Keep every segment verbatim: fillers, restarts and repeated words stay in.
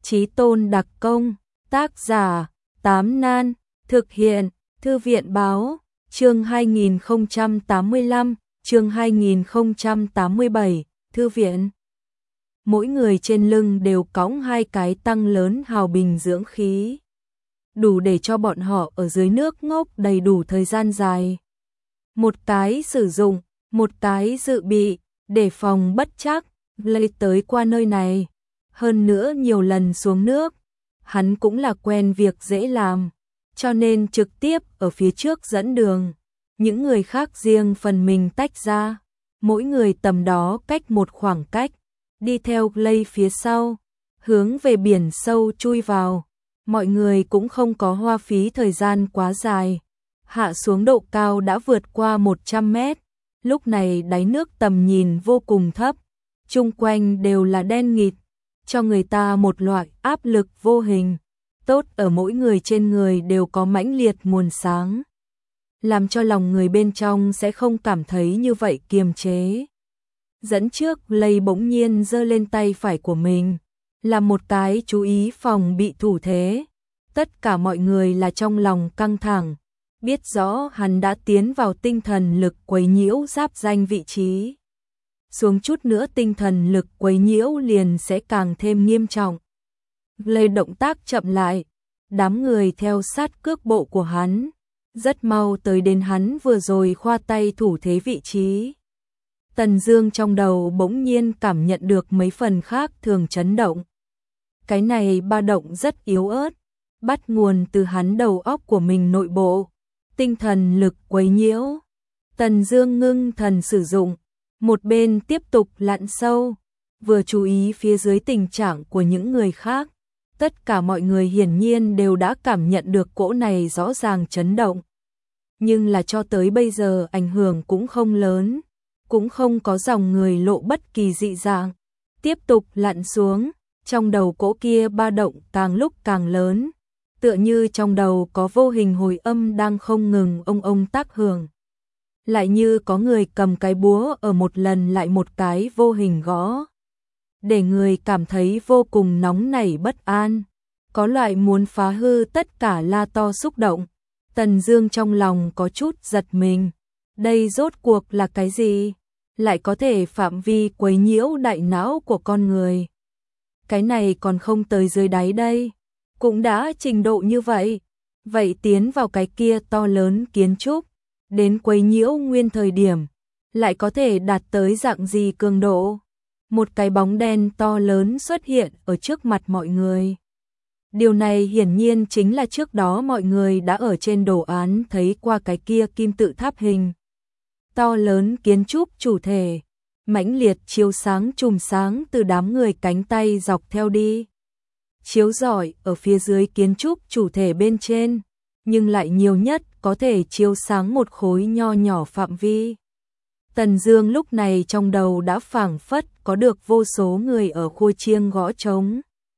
Chí Tôn đặc công, tác giả, Tám Nan, thực hiện, Thư viện báo, chương hai nghìn không trăm tám mươi lăm, chương hai nghìn không trăm tám mươi bảy, Thư viện. Mỗi người trên lưng đều cõng hai cái tăng lớn hào bình dưỡng khí, đủ để cho bọn họ ở dưới nước ngốc đầy đủ thời gian dài. Một cái sử dụng, một cái dự bị, để phòng bất trắc, lấy tới qua nơi này. Hơn nữa nhiều lần xuống nước, hắn cũng là quen việc dễ làm, cho nên trực tiếp ở phía trước dẫn đường. Những người khác riêng phần mình tách ra, mỗi người tầm đó cách một khoảng cách, đi theo lây phía sau, hướng về biển sâu chui vào. Mọi người cũng không có hoa phí thời gian quá dài. Hạ xuống độ cao đã vượt qua một trăm mét, lúc này đáy nước tầm nhìn vô cùng thấp, chung quanh đều là đen nghịt, cho người ta một loại áp lực vô hình, tốt ở mỗi người trên người đều có mãnh liệt nguồn sáng, làm cho lòng người bên trong sẽ không cảm thấy như vậy kiềm chế. Dẫn trước lây bỗng nhiên giơ lên tay phải của mình, là một cái chú ý phòng bị thủ thế. Tất cả mọi người là trong lòng căng thẳng, biết rõ hắn đã tiến vào tinh thần lực quấy nhiễu giáp danh vị trí. Xuống chút nữa tinh thần lực quấy nhiễu liền sẽ càng thêm nghiêm trọng. Lây động tác chậm lại, đám người theo sát cước bộ của hắn, rất mau tới đến hắn vừa rồi khoa tay thủ thế vị trí. Tần Dương trong đầu bỗng nhiên cảm nhận được mấy phần khác thường chấn động. Cái này ba động rất yếu ớt, bắt nguồn từ hắn đầu óc của mình nội bộ, tinh thần lực quấy nhiễu. Tần Dương ngưng thần sử dụng, một bên tiếp tục lặn sâu, vừa chú ý phía dưới tình trạng của những người khác. Tất cả mọi người hiển nhiên đều đã cảm nhận được cỗ này rõ ràng chấn động. Nhưng là cho tới bây giờ ảnh hưởng cũng không lớn, cũng không có dòng người lộ bất kỳ dị dạng. Tiếp tục lặn xuống, trong đầu cỗ kia ba động càng lúc càng lớn, tựa như trong đầu có vô hình hồi âm đang không ngừng ông ông tác hưởng. Lại như có người cầm cái búa ở một lần lại một cái vô hình gõ, để người cảm thấy vô cùng nóng nảy bất an, có loại muốn phá hư tất cả la to xúc động. Tần Dương trong lòng có chút giật mình, đây rốt cuộc là cái gì? Lại có thể phạm vi quấy nhiễu đại não của con người. Cái này còn không tới dưới đáy đây, cũng đã trình độ như vậy. Vậy tiến vào cái kia to lớn kiến trúc, đến quấy nhiễu nguyên thời điểm, lại có thể đạt tới dạng gì cường độ? Một cái bóng đen to lớn xuất hiện ở trước mặt mọi người. Điều này hiển nhiên chính là trước đó mọi người đã ở trên đồ án thấy qua cái kia kim tự tháp hình. To lớn kiến trúc chủ thể, mãnh liệt chiếu sáng chùm sáng từ đám người cánh tay dọc theo đi. Chiếu rọi ở phía dưới kiến trúc chủ thể bên trên, nhưng lại nhiều nhất có thể chiếu sáng một khối nho nhỏ phạm vi. Tần Dương lúc này trong đầu đã phảng phất có được vô số người ở khua chiêng gõ trống.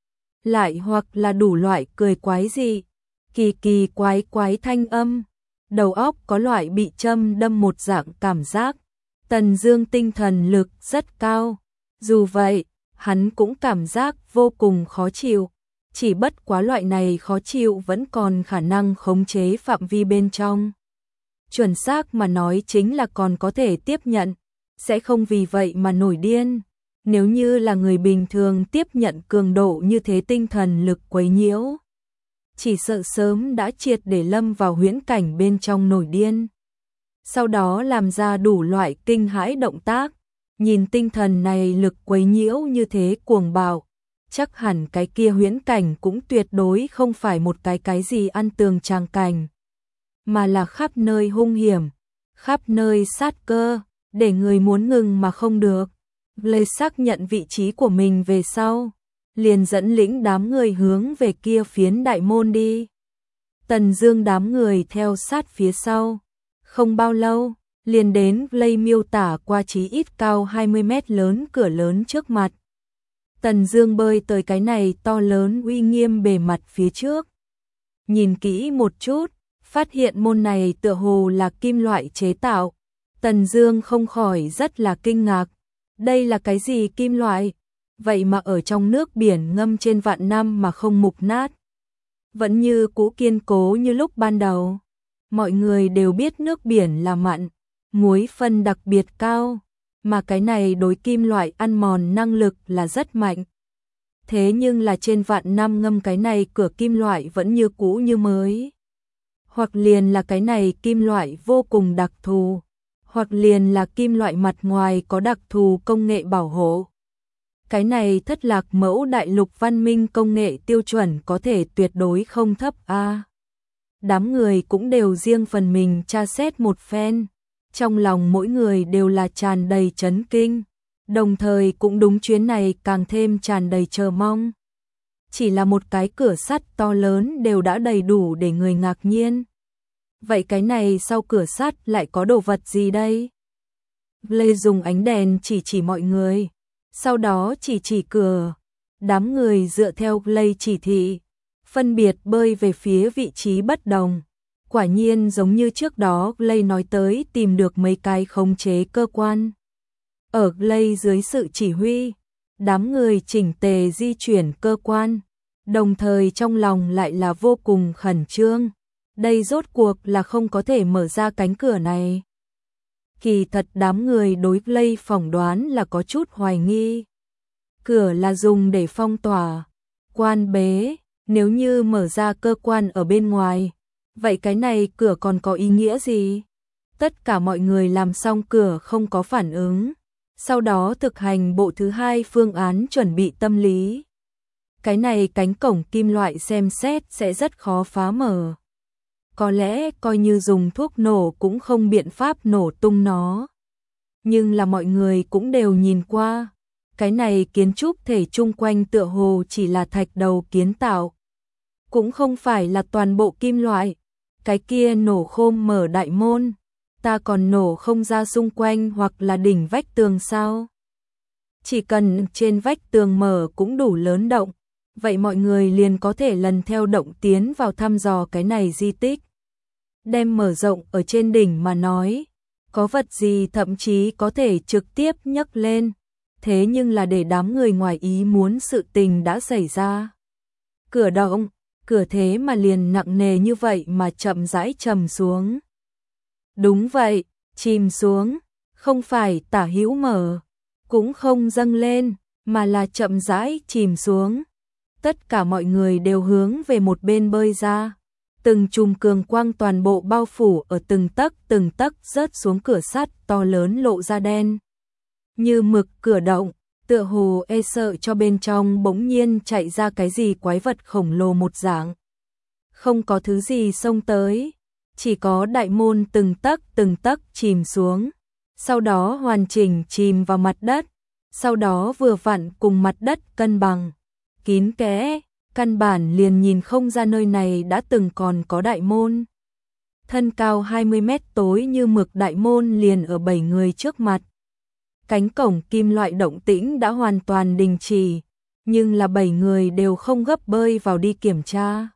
Lại hoặc là đủ loại cười quái dị, kỳ kỳ quái quái thanh âm. Đầu óc có loại bị châm đâm một dạng cảm giác. Tần Dương tinh thần lực rất cao, dù vậy, hắn cũng cảm giác vô cùng khó chịu, chỉ bất quá loại này khó chịu vẫn còn khả năng khống chế phạm vi bên trong. Chuẩn xác mà nói chính là còn có thể tiếp nhận, sẽ không vì vậy mà nổi điên. Nếu như là người bình thường tiếp nhận cường độ như thế tinh thần lực quấy nhiễu, chỉ sợ sớm đã triệt để lâm vào huyễn cảnh bên trong nổi điên. Sau đó làm ra đủ loại kinh hãi động tác, nhìn tinh thần này lực quấy nhiễu như thế cuồng bạo, chắc hẳn cái kia huyễn cảnh cũng tuyệt đối không phải một cái cái gì ăn tường tràng cảnh, mà là khắp nơi hung hiểm, khắp nơi sát cơ, để người muốn ngừng mà không được. Lê xác nhận vị trí của mình về sau, liền dẫn lĩnh đám người hướng về kia phiến đại môn đi. Tần Dương đám người theo sát phía sau, không bao lâu, liền đến Lây miêu tả qua chí ít cao hai mươi mét lớn cửa lớn trước mặt. Tần Dương bơi tới cái này to lớn uy nghiêm bề mặt phía trước. Nhìn kỹ một chút, phát hiện môn này tựa hồ là kim loại chế tạo. Tần Dương không khỏi rất là kinh ngạc. Đây là cái gì kim loại? vậy mà ở trong nước biển ngâm trên vạn năm mà không mục nát. Vẫn như cũ kiên cố như lúc ban đầu. Mọi người đều biết nước biển là mặn, muối phân đặc biệt cao, mà cái này đối kim loại ăn mòn năng lực là rất mạnh. Thế nhưng là trên vạn năm ngâm cái này cửa kim loại vẫn như cũ như mới. Hoặc liền là cái này kim loại vô cùng đặc thù, hoặc liền là kim loại mặt ngoài có đặc thù công nghệ bảo hộ. Cái này thất lạc mẫu đại lục văn minh công nghệ tiêu chuẩn có thể tuyệt đối không thấp a. À, đám người cũng đều riêng phần mình tra xét một phen, trong lòng mỗi người đều là tràn đầy chấn kinh, đồng thời cũng đúng chuyến này càng thêm tràn đầy chờ mong. Chỉ là một cái cửa sắt to lớn đều đã đầy đủ để người ngạc nhiên. Vậy cái này sau cửa sắt lại có đồ vật gì đây? Lê dùng ánh đèn chỉ chỉ mọi người, sau đó chỉ chỉ cửa. Đám người dựa theo Lê chỉ thị, phân biệt bơi về phía vị trí bất đồng. Quả nhiên giống như trước đó Lê nói tới tìm được mấy cái khống chế cơ quan. Ở Lê dưới sự chỉ huy, đám người chỉnh tề di chuyển cơ quan, đồng thời trong lòng lại là vô cùng khẩn trương. Đây rốt cuộc là không có thể mở ra cánh cửa này. Kỳ thật đám người đối Lê phỏng đoán là có chút hoài nghi. Cửa là dùng để phong tỏa, quan bế, nếu như mở ra cơ quan ở bên ngoài, vậy cái này cửa còn có ý nghĩa gì? Tất cả mọi người làm xong cửa không có phản ứng, sau đó thực hành bộ thứ hai phương án chuẩn bị tâm lý. Cái này cánh cổng kim loại xem xét sẽ rất khó phá mở. Có lẽ coi như dùng thuốc nổ cũng không biện pháp nổ tung nó. Nhưng là mọi người cũng đều nhìn qua, cái này kiến trúc thể chung quanh tựa hồ chỉ là thạch đầu kiến tạo. Cũng không phải là toàn bộ kim loại, cái kia nổ khôm mở đại môn, ta còn nổ không ra xung quanh hoặc là đỉnh vách tường sao? Chỉ cần trên vách tường mở cũng đủ lớn động, vậy mọi người liền có thể lần theo động tiến vào thăm dò cái này di tích. Đem mở rộng ở trên đỉnh mà nói, có vật gì thậm chí có thể trực tiếp nhấc lên, thế nhưng là để đám người ngoài ý muốn sự tình đã xảy ra. Cửa động, cửa thế mà liền nặng nề như vậy mà chậm rãi trầm xuống. Đúng vậy, chìm xuống, không phải tả hữu mở, cũng không dâng lên, mà là chậm rãi chìm xuống. Tất cả mọi người đều hướng về một bên bơi ra. Từng chùm cường quang toàn bộ bao phủ ở từng tấc từng tấc rớt xuống cửa sắt to lớn lộ ra đen. Như mực cửa động, tựa hồ e sợ cho bên trong bỗng nhiên chạy ra cái gì quái vật khổng lồ một dạng. Không có thứ gì xông tới, chỉ có đại môn từng tấc từng tấc chìm xuống, sau đó hoàn chỉnh chìm vào mặt đất, sau đó vừa vặn cùng mặt đất cân bằng, kín kẽ. Căn bản liền nhìn không ra nơi này đã từng còn có đại môn. Thân cao hai mươi mét tối như mực đại môn liền ở bảy người trước mặt. Cánh cổng kim loại động tĩnh đã hoàn toàn đình chỉ, nhưng là bảy người đều không gấp bơi vào đi kiểm tra,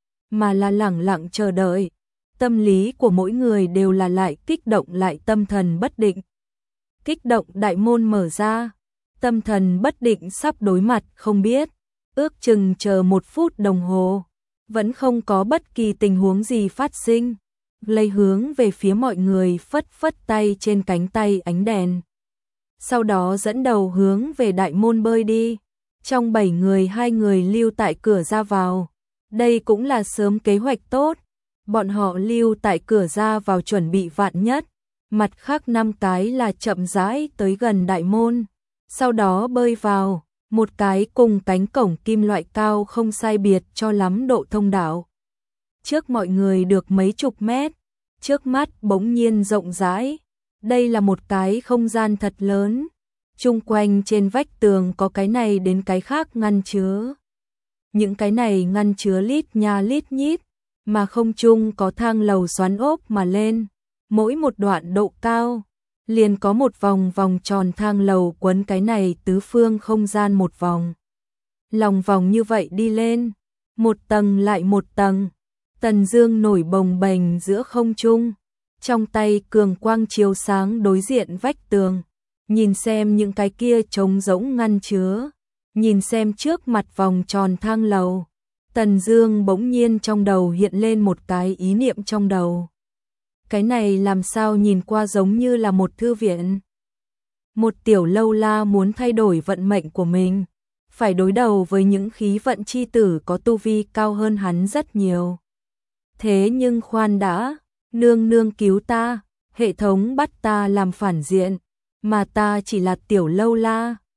mà là lẳng lặng chờ đợi. Tâm lý của mỗi người đều là lại kích động lại tâm thần bất định. Kích động đại môn mở ra, tâm thần bất định sắp đối mặt không biết. Ước chừng chờ một phút đồng hồ, vẫn không có bất kỳ tình huống gì phát sinh. Lây hướng về phía mọi người phất phất tay trên cánh tay ánh đèn. Sau đó dẫn đầu hướng về đại môn bơi đi. Trong bảy người hai người lưu tại cửa ra vào. Đây cũng là sớm kế hoạch tốt. Bọn họ lưu tại cửa ra vào chuẩn bị vạn nhất. Mặt khác năm cái là chậm rãi tới gần đại môn. Sau đó bơi vào. Một cái cùng cánh cổng kim loại cao không sai biệt cho lắm độ thông đạo. Trước mọi người được mấy chục mét, trước mắt bỗng nhiên rộng rãi. Đây là một cái không gian thật lớn. Chung quanh trên vách tường có cái này đến cái khác ngăn chứa. Những cái này ngăn chứa lít nha lít nhít, mà không chung có thang lầu xoắn ốp mà lên. Mỗi một đoạn độ cao liền có một vòng vòng tròn thang lầu quấn cái này tứ phương không gian một vòng. Lòng vòng như vậy đi lên, một tầng lại một tầng, tần dương nổi bồng bềnh giữa không trung, trong tay cường quang chiếu sáng đối diện vách tường, nhìn xem những cái kia trống rỗng ngăn chứa, Nhìn xem trước mặt vòng tròn thang lầu, Tần Dương bỗng nhiên trong đầu hiện lên một cái ý niệm trong đầu. Cái này làm sao nhìn qua giống như là một thư viện. Một tiểu lâu la muốn thay đổi vận mệnh của mình, phải đối đầu với những khí vận chi tử có tu vi cao hơn hắn rất nhiều. Thế nhưng khoan đã, nương nương cứu ta, hệ thống bắt ta làm phản diện, mà ta chỉ là tiểu lâu la,